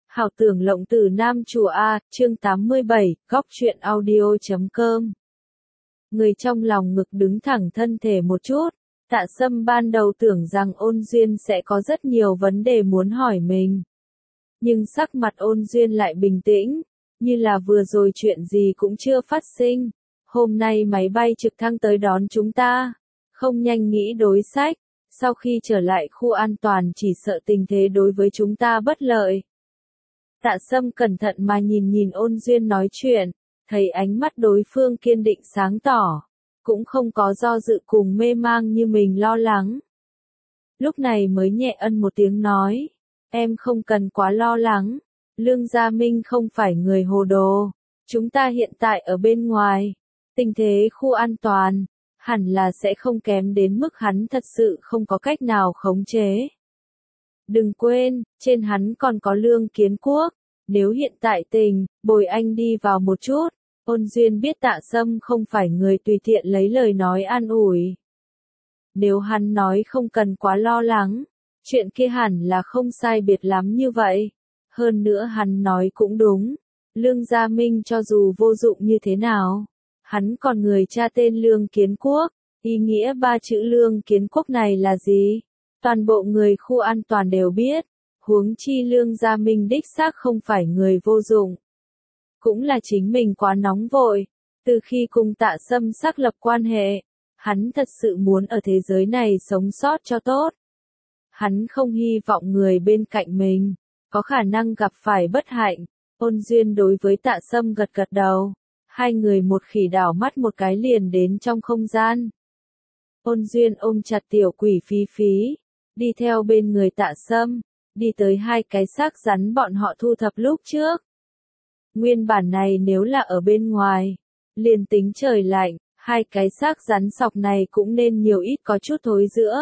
Hào tưởng lộng từ Nam Chùa A, chương 87, góc truyện audio.com. Người trong lòng ngực đứng thẳng thân thể một chút, Tạ Sâm ban đầu tưởng rằng Ôn Duyên sẽ có rất nhiều vấn đề muốn hỏi mình. Nhưng sắc mặt Ôn Duyên lại bình tĩnh, như là vừa rồi chuyện gì cũng chưa phát sinh. Hôm nay máy bay trực thăng tới đón chúng ta, không nhanh nghĩ đối sách, sau khi trở lại khu an toàn chỉ sợ tình thế đối với chúng ta bất lợi. Tạ Sâm cẩn thận mà nhìn Ôn Duyên nói chuyện, thấy ánh mắt đối phương kiên định sáng tỏ, cũng không có do dự cùng mê mang như mình lo lắng. Lúc này mới nhẹ ân một tiếng nói, em không cần quá lo lắng, Lương Gia Minh không phải người hồ đồ, chúng ta hiện tại ở bên ngoài, tình thế khu an toàn, hẳn là sẽ không kém đến mức hắn thật sự không có cách nào khống chế. Đừng quên, trên hắn còn có Lương Kiến Quốc, nếu hiện tại bồi anh đi vào một chút. Ôn Duyên biết Tạ Sâm không phải người tùy tiện lấy lời nói an ủi. Nếu hắn nói không cần quá lo lắng, chuyện kia hẳn là không sai biệt lắm như vậy. Hơn nữa hắn nói cũng đúng, Lương Gia Minh cho dù vô dụng như thế nào, hắn còn người cha tên Lương Kiến Quốc, ý nghĩa ba chữ Lương Kiến Quốc này là gì? Toàn bộ người khu an toàn đều biết, huống chi Lương Gia Minh đích xác không phải người vô dụng. Cũng là chính mình quá nóng vội, từ khi cùng Tạ Sâm xác lập quan hệ, hắn thật sự muốn ở thế giới này sống sót cho tốt. Hắn không hy vọng người bên cạnh mình có khả năng gặp phải bất hạnh. Ôn Duyên đối với Tạ Sâm gật gật đầu, hai người một khỉ đảo mắt một cái liền đến trong không gian. Ôn Duyên ôm chặt tiểu quỷ Phí Phí, đi theo bên người Tạ Sâm, đi tới hai cái xác rắn bọn họ thu thập lúc trước. Nguyên bản này nếu là ở bên ngoài, liền tính trời lạnh, hai cái xác rắn sọc này cũng nên nhiều ít có chút thối rữa.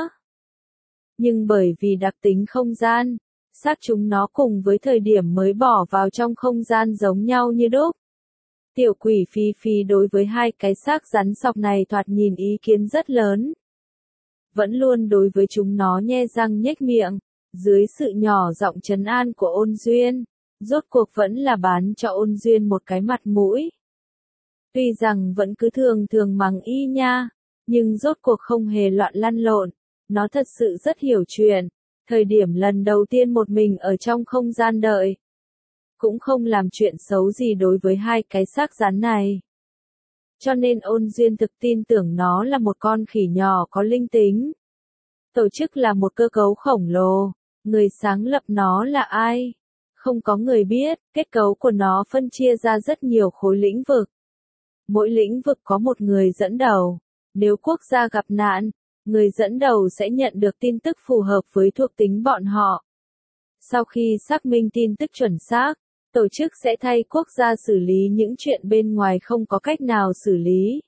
Nhưng bởi vì đặc tính không gian, xác chúng nó cùng với thời điểm mới bỏ vào trong không gian giống nhau như đúc. Tiểu quỷ Phí Phí đối với hai cái xác rắn sọc này thoạt nhìn ý kiến rất lớn. Vẫn luôn đối với chúng nó nhe răng nhếch miệng, dưới sự nhỏ giọng trấn an của Ôn Duyên, rốt cuộc vẫn là bán cho Ôn Duyên một cái mặt mũi. Tuy rằng vẫn cứ thường thường mắng y nha, nhưng rốt cuộc không hề loạn lăn lộn, nó thật sự rất hiểu chuyện. Thời điểm lần đầu tiên một mình ở trong không gian đợi, cũng không làm chuyện xấu gì đối với hai cái xác rắn này. Cho nên Ôn Duyên thực tin tưởng nó là một con khỉ nhỏ có linh tính. Tổ chức là một cơ cấu khổng lồ, người sáng lập nó là ai? Không có người biết, kết cấu của nó phân chia ra rất nhiều khối lĩnh vực. Mỗi lĩnh vực có một người dẫn đầu. Nếu quốc gia gặp nạn, người dẫn đầu sẽ nhận được tin tức phù hợp với thuộc tính bọn họ. Sau khi xác minh tin tức chuẩn xác, tổ chức sẽ thay quốc gia xử lý những chuyện bên ngoài không có cách nào xử lý.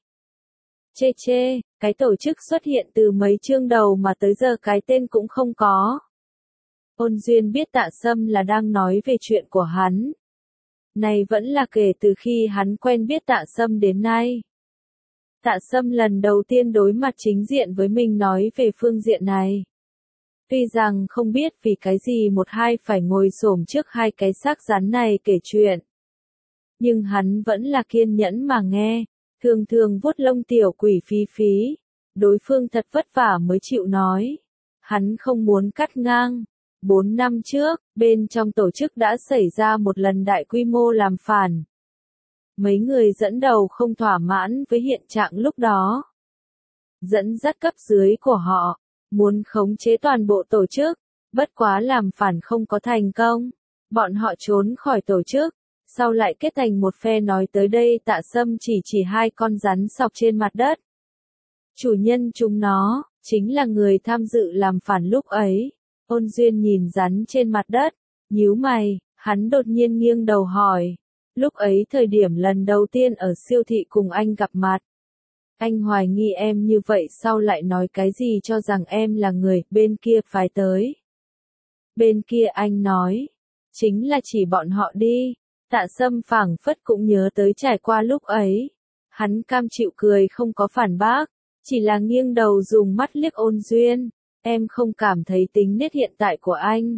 Cái tổ chức xuất hiện từ mấy chương đầu mà tới giờ cái tên cũng không có. Ôn Duyên biết Tạ Sâm là đang nói về chuyện của hắn. Này vẫn là kể từ khi hắn quen biết Tạ Sâm đến nay. Tạ Sâm lần đầu tiên đối mặt chính diện với mình nói về phương diện này. Tuy rằng không biết vì cái gì một hai phải ngồi xổm trước hai cái xác rắn này kể chuyện. Nhưng hắn vẫn là kiên nhẫn mà nghe, thường thường vuốt lông tiểu quỷ Phí Phí. Đối phương thật vất vả mới chịu nói. Hắn không muốn cắt ngang. 4 năm trước, bên trong tổ chức đã xảy ra một lần đại quy mô làm phản. Mấy người dẫn đầu không thỏa mãn với hiện trạng lúc đó. Dẫn dắt cấp dưới của họ, muốn khống chế toàn bộ tổ chức, bất quá làm phản không có thành công. Bọn họ trốn khỏi tổ chức, sau lại kết thành một phe nói tới đây Tạ Sâm chỉ hai con rắn sọc trên mặt đất. Chủ nhân chúng nó, chính là người tham dự làm phản lúc ấy. Ôn Duyên nhìn rắn trên mặt đất, nhíu mày, hắn đột nhiên nghiêng đầu hỏi. Lúc ấy thời điểm lần đầu tiên ở siêu thị cùng anh gặp mặt. Anh hoài nghi em như vậy sau lại nói cái gì cho rằng em là người bên kia phải tới. Bên kia anh nói, chính là chỉ bọn họ đi. Tạ Sâm phảng phất cũng nhớ tới trải qua lúc ấy. Hắn cam chịu cười không có phản bác, chỉ là nghiêng đầu dùng mắt liếc Ôn Duyên. Em không cảm thấy tính nết hiện tại của anh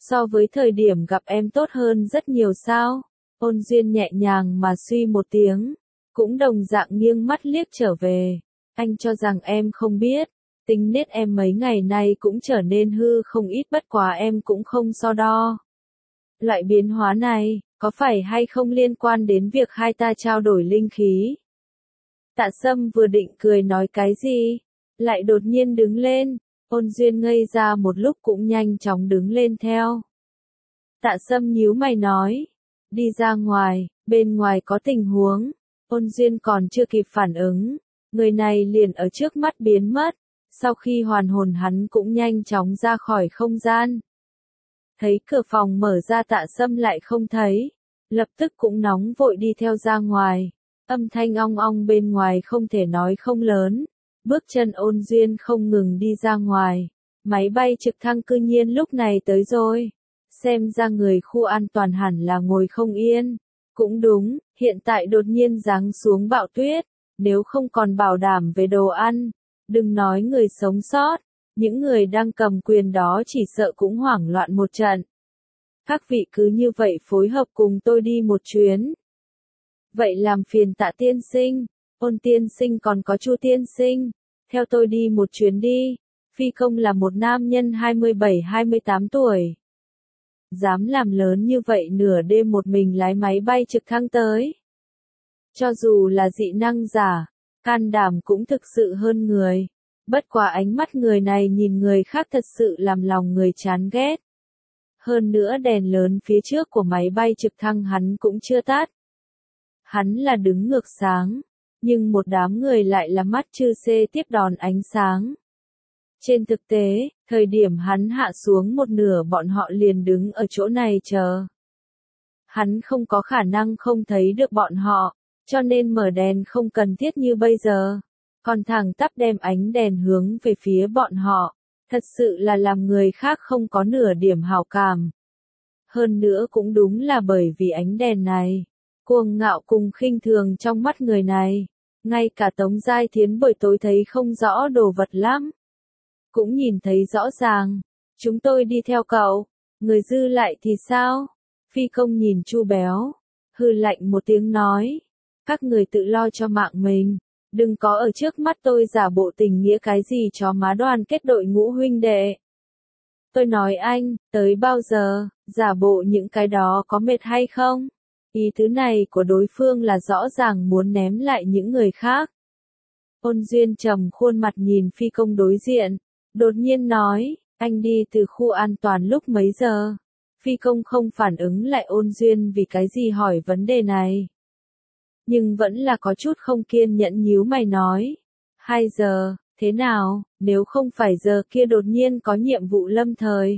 So với thời điểm gặp em tốt hơn rất nhiều sao? Ôn Duyên nhẹ nhàng mà suy một tiếng, cũng đồng dạng nghiêng mắt liếc trở về. Anh cho rằng em không biết, tính nết em mấy ngày nay cũng trở nên hư không ít, bất quá em cũng không so đo. Loại biến hóa này, có phải hay không liên quan đến việc hai ta trao đổi linh khí? Tạ Sâm vừa định cười nói cái gì, lại đột nhiên đứng lên. Ôn Duyên ngây ra một lúc cũng nhanh chóng đứng lên theo. Tạ Sâm nhíu mày nói, đi ra ngoài, bên ngoài có tình huống. Ôn Duyên còn chưa kịp phản ứng, người này liền ở trước mắt biến mất. Sau khi hoàn hồn hắn cũng nhanh chóng ra khỏi không gian. Thấy cửa phòng mở ra, Tạ Sâm lại không thấy, lập tức cũng nóng vội đi theo ra ngoài. Âm thanh ong ong bên ngoài không thể nói không lớn. Bước chân Ôn Duyên không ngừng đi ra ngoài. Máy bay trực thăng cư nhiên lúc này tới rồi. Xem ra người khu an toàn hẳn là ngồi không yên. Cũng đúng, hiện tại đột nhiên giáng xuống bão tuyết. Nếu không còn bảo đảm về đồ ăn, đừng nói người sống sót, những người đang cầm quyền đó chỉ sợ cũng hoảng loạn một trận. Các vị cứ như vậy phối hợp cùng tôi đi một chuyến. Vậy làm phiền Tạ tiên sinh, Ôn tiên sinh còn có Chu tiên sinh, theo tôi đi một chuyến đi. Phi công là một nam nhân 27-28 tuổi. Dám làm lớn như vậy nửa đêm một mình lái máy bay trực thăng tới. Cho dù là dị năng giả, can đảm cũng thực sự hơn người. Bất quá ánh mắt người này nhìn người khác thật sự làm lòng người chán ghét. Hơn nữa đèn lớn phía trước của máy bay trực thăng hắn cũng chưa tắt. Hắn là đứng ngược sáng, nhưng một đám người lại là mắt chư xê tiếp đòn ánh sáng. Trên thực tế, thời điểm hắn hạ xuống một nửa bọn họ liền đứng ở chỗ này chờ. Hắn không có khả năng không thấy được bọn họ, cho nên mở đèn không cần thiết như bây giờ. Còn thẳng tắp đem ánh đèn hướng về phía bọn họ, thật sự là làm người khác không có nửa điểm hảo cảm. Hơn nữa cũng đúng là bởi vì ánh đèn này, cuồng ngạo cùng khinh thường trong mắt người này, ngay cả Tống Giai Thiến buổi tối thấy không rõ đồ vật lắm. Cũng nhìn thấy rõ ràng, chúng tôi đi theo cậu, người dư lại thì sao? Phi công nhìn Chu Béo, hừ lạnh một tiếng nói, các người tự lo cho mạng mình. Đừng có ở trước mắt tôi giả bộ tình nghĩa cái gì chó má, đoàn kết đội ngũ huynh đệ. Tôi nói anh, tới bao giờ, giả bộ những cái đó có mệt hay không? Ý tứ này của đối phương là rõ ràng muốn ném lại những người khác. Ôn Duyên trầm khuôn mặt nhìn phi công đối diện, đột nhiên nói, anh đi từ khu an toàn lúc mấy giờ? Phi công không phản ứng lại Ôn Duyên vì cái gì hỏi vấn đề này. Nhưng vẫn là có chút không kiên nhẫn nhíu mày nói. 2 giờ, thế nào, nếu không phải giờ kia đột nhiên có nhiệm vụ lâm thời.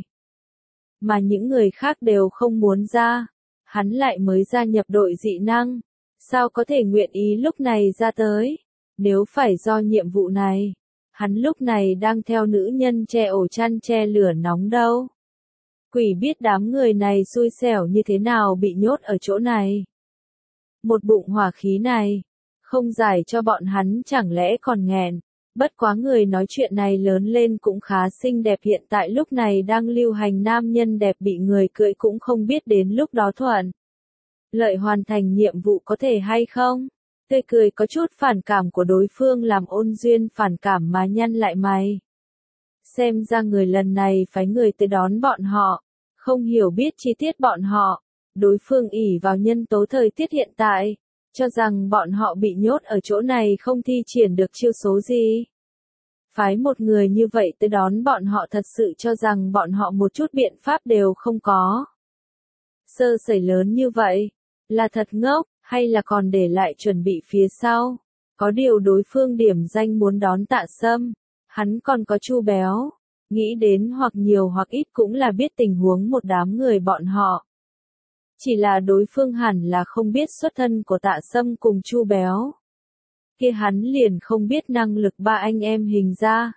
Mà những người khác đều không muốn ra. Hắn lại mới gia nhập đội dị năng. Sao có thể nguyện ý lúc này ra tới? Nếu phải do nhiệm vụ này, hắn lúc này đang theo nữ nhân che ổ chăn che lửa nóng đâu. Quỷ biết đám người này xui xẻo như thế nào bị nhốt ở chỗ này. Một bụng hỏa khí này, không giải cho bọn hắn chẳng lẽ còn nghẹn. Bất quá người nói chuyện này lớn lên cũng khá xinh đẹp, hiện tại lúc này đang lưu hành nam nhân đẹp bị người cưỡi cũng không biết đến lúc đó thuận lợi hoàn thành nhiệm vụ có thể hay không. Tươi cười có chút phản cảm của đối phương làm Ôn Duyên phản cảm mà nhăn lại mày. Xem ra người lần này phái người tới đón bọn họ, không hiểu biết chi tiết bọn họ. Đối phương ỷ vào nhân tố thời tiết hiện tại, cho rằng bọn họ bị nhốt ở chỗ này không thi triển được chiêu số gì. Phái một người như vậy tới đón bọn họ thật sự cho rằng bọn họ một chút biện pháp đều không có. Sơ sẩy lớn như vậy, là thật ngốc, hay là còn để lại chuẩn bị phía sau. Có điều đối phương điểm danh muốn đón Tạ Sâm, hắn còn có Chu Béo, nghĩ đến hoặc nhiều hoặc ít cũng là biết tình huống một đám người bọn họ. Chỉ là đối phương hẳn là không biết xuất thân của Tạ Sâm cùng Chu Béo. Kia hắn liền không biết năng lực ba anh em Hình gia.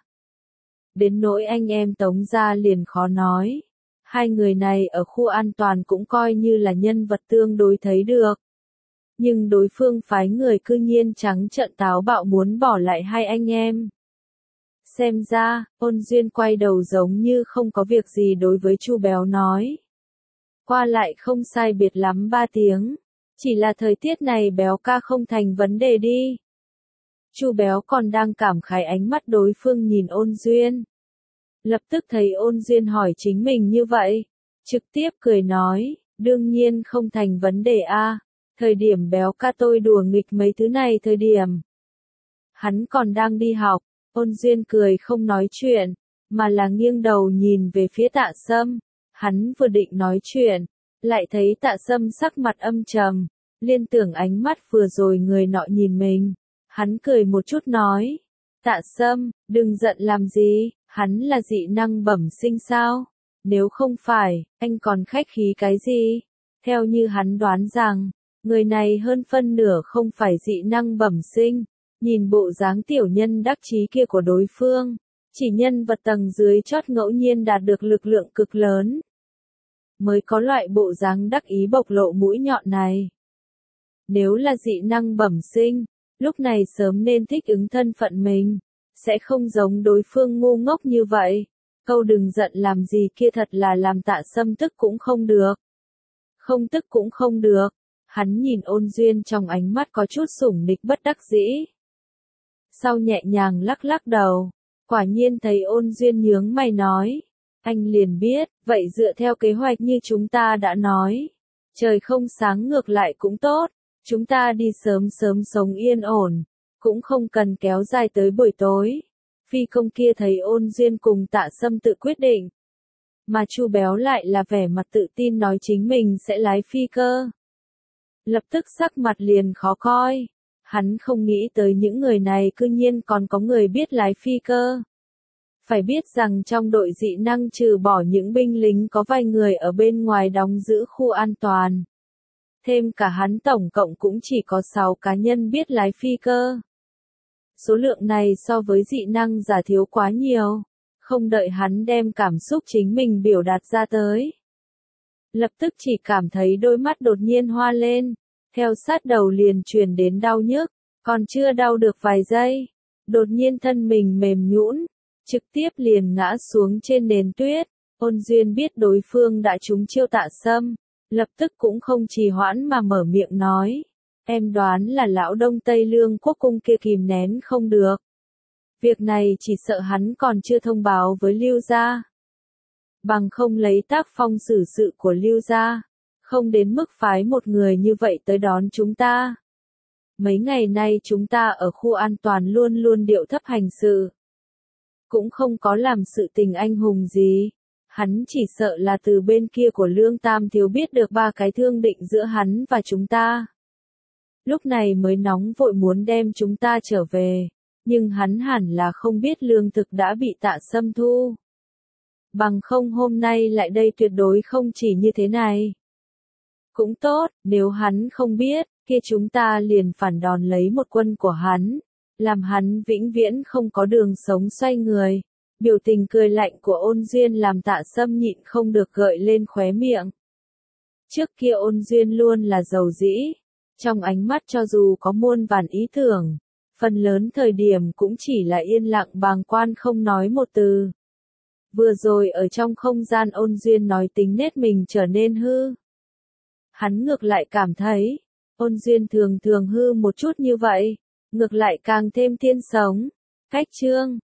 Đến nỗi anh em Tống gia liền khó nói. Hai người này ở khu an toàn cũng coi như là nhân vật tương đối thấy được. Nhưng đối phương phái người cư nhiên trắng trợn táo bạo muốn bỏ lại hai anh em. Xem ra, Ôn Duyên quay đầu giống như không có việc gì đối với Chu Béo nói. Qua lại không sai biệt lắm 3 tiếng. Chỉ là thời tiết này Béo ca không thành vấn đề đi. Chu Béo còn đang cảm khái ánh mắt đối phương nhìn Ôn Duyên. Lập tức thấy Ôn Duyên hỏi chính mình như vậy. Trực tiếp cười nói, đương nhiên không thành vấn đề a. Thời điểm Béo ca tôi đùa nghịch mấy thứ này thời điểm. Hắn còn đang đi học. Ôn Duyên cười không nói chuyện, mà là nghiêng đầu nhìn về phía Tạ Sâm. Hắn vừa định nói chuyện, lại thấy Tạ Sâm sắc mặt âm trầm, liên tưởng ánh mắt vừa rồi người nọ nhìn mình. Hắn cười một chút nói, Tạ Sâm, đừng giận làm gì, hắn là dị năng bẩm sinh sao? Nếu không phải, anh còn khách khí cái gì? Theo như hắn đoán rằng, người này hơn phân nửa không phải dị năng bẩm sinh. Nhìn bộ dáng tiểu nhân đắc chí kia của đối phương, chỉ nhân vật tầng dưới chót ngẫu nhiên đạt được lực lượng cực lớn, mới có loại bộ dáng đắc ý bộc lộ mũi nhọn này. Nếu là dị năng bẩm sinh, lúc này sớm nên thích ứng thân phận mình, sẽ không giống đối phương ngu ngốc như vậy. Câu đừng giận làm gì kia thật là làm Tạ Sâm tức cũng không được. Không tức cũng không được, hắn nhìn Ôn Duyên trong ánh mắt có chút sủng nịch bất đắc dĩ. Sau nhẹ nhàng lắc lắc đầu, quả nhiên thấy Ôn Duyên nhướng mày nói, anh liền biết, vậy dựa theo kế hoạch như chúng ta đã nói, trời không sáng ngược lại cũng tốt, chúng ta đi sớm sớm sống yên ổn, cũng không cần kéo dài tới buổi tối. Phi công kia thấy Ôn Duyên cùng Tạ Sâm tự quyết định, mà Chu Béo lại là vẻ mặt tự tin nói chính mình sẽ lái phi cơ. Lập tức sắc mặt liền khó coi. Hắn không nghĩ tới những người này cư nhiên còn có người biết lái phi cơ. Phải biết rằng trong đội dị năng trừ bỏ những binh lính có vài người ở bên ngoài đóng giữ khu an toàn. Thêm cả hắn tổng cộng cũng chỉ có 6 cá nhân biết lái phi cơ. Số lượng này so với dị năng giả thiếu quá nhiều. Không đợi hắn đem cảm xúc chính mình biểu đạt ra tới. Lập tức chỉ cảm thấy đôi mắt đột nhiên hoa lên. Theo sát đầu liền truyền đến đau nhức, còn chưa đau được vài giây, đột nhiên thân mình mềm nhũn, trực tiếp liền ngã xuống trên nền tuyết. Ôn Duyên biết đối phương đã trúng chiêu Tạ Sâm, lập tức cũng không trì hoãn mà mở miệng nói, em đoán là lão Đông Tây Lương Quốc cung kia kìm nén không được. Việc này chỉ sợ hắn còn chưa thông báo với Lưu gia. Bằng không lấy tác phong xử sự của Lưu gia, không đến mức phái một người như vậy tới đón chúng ta. Mấy ngày nay chúng ta ở khu an toàn luôn luôn điệu thấp hành sự. Cũng không có làm sự tình anh hùng gì. Hắn chỉ sợ là từ bên kia của Lương Tam Thiếu biết được 3 cái thương định giữa hắn và chúng ta. Lúc này mới nóng vội muốn đem chúng ta trở về. Nhưng hắn hẳn là không biết lương thực đã bị Tạ Sâm thu. Bằng không hôm nay lại đây tuyệt đối không chỉ như thế này. Cũng tốt, nếu hắn không biết, kia chúng ta liền phản đòn lấy một quân của hắn, làm hắn vĩnh viễn không có đường sống xoay người. Biểu tình cười lạnh của Ôn Duyên làm Tạ Sâm nhịn không được gợi lên khóe miệng. Trước kia Ôn Duyên luôn là giàu dĩ, trong ánh mắt cho dù có muôn vàn ý tưởng, phần lớn thời điểm cũng chỉ là yên lặng bàng quan không nói một từ. Vừa rồi ở trong không gian Ôn Duyên nói tính nết mình trở nên hư. Hắn ngược lại cảm thấy, Ôn Duyên thường thường hư một chút như vậy, ngược lại càng thêm thiên sống. Cách chương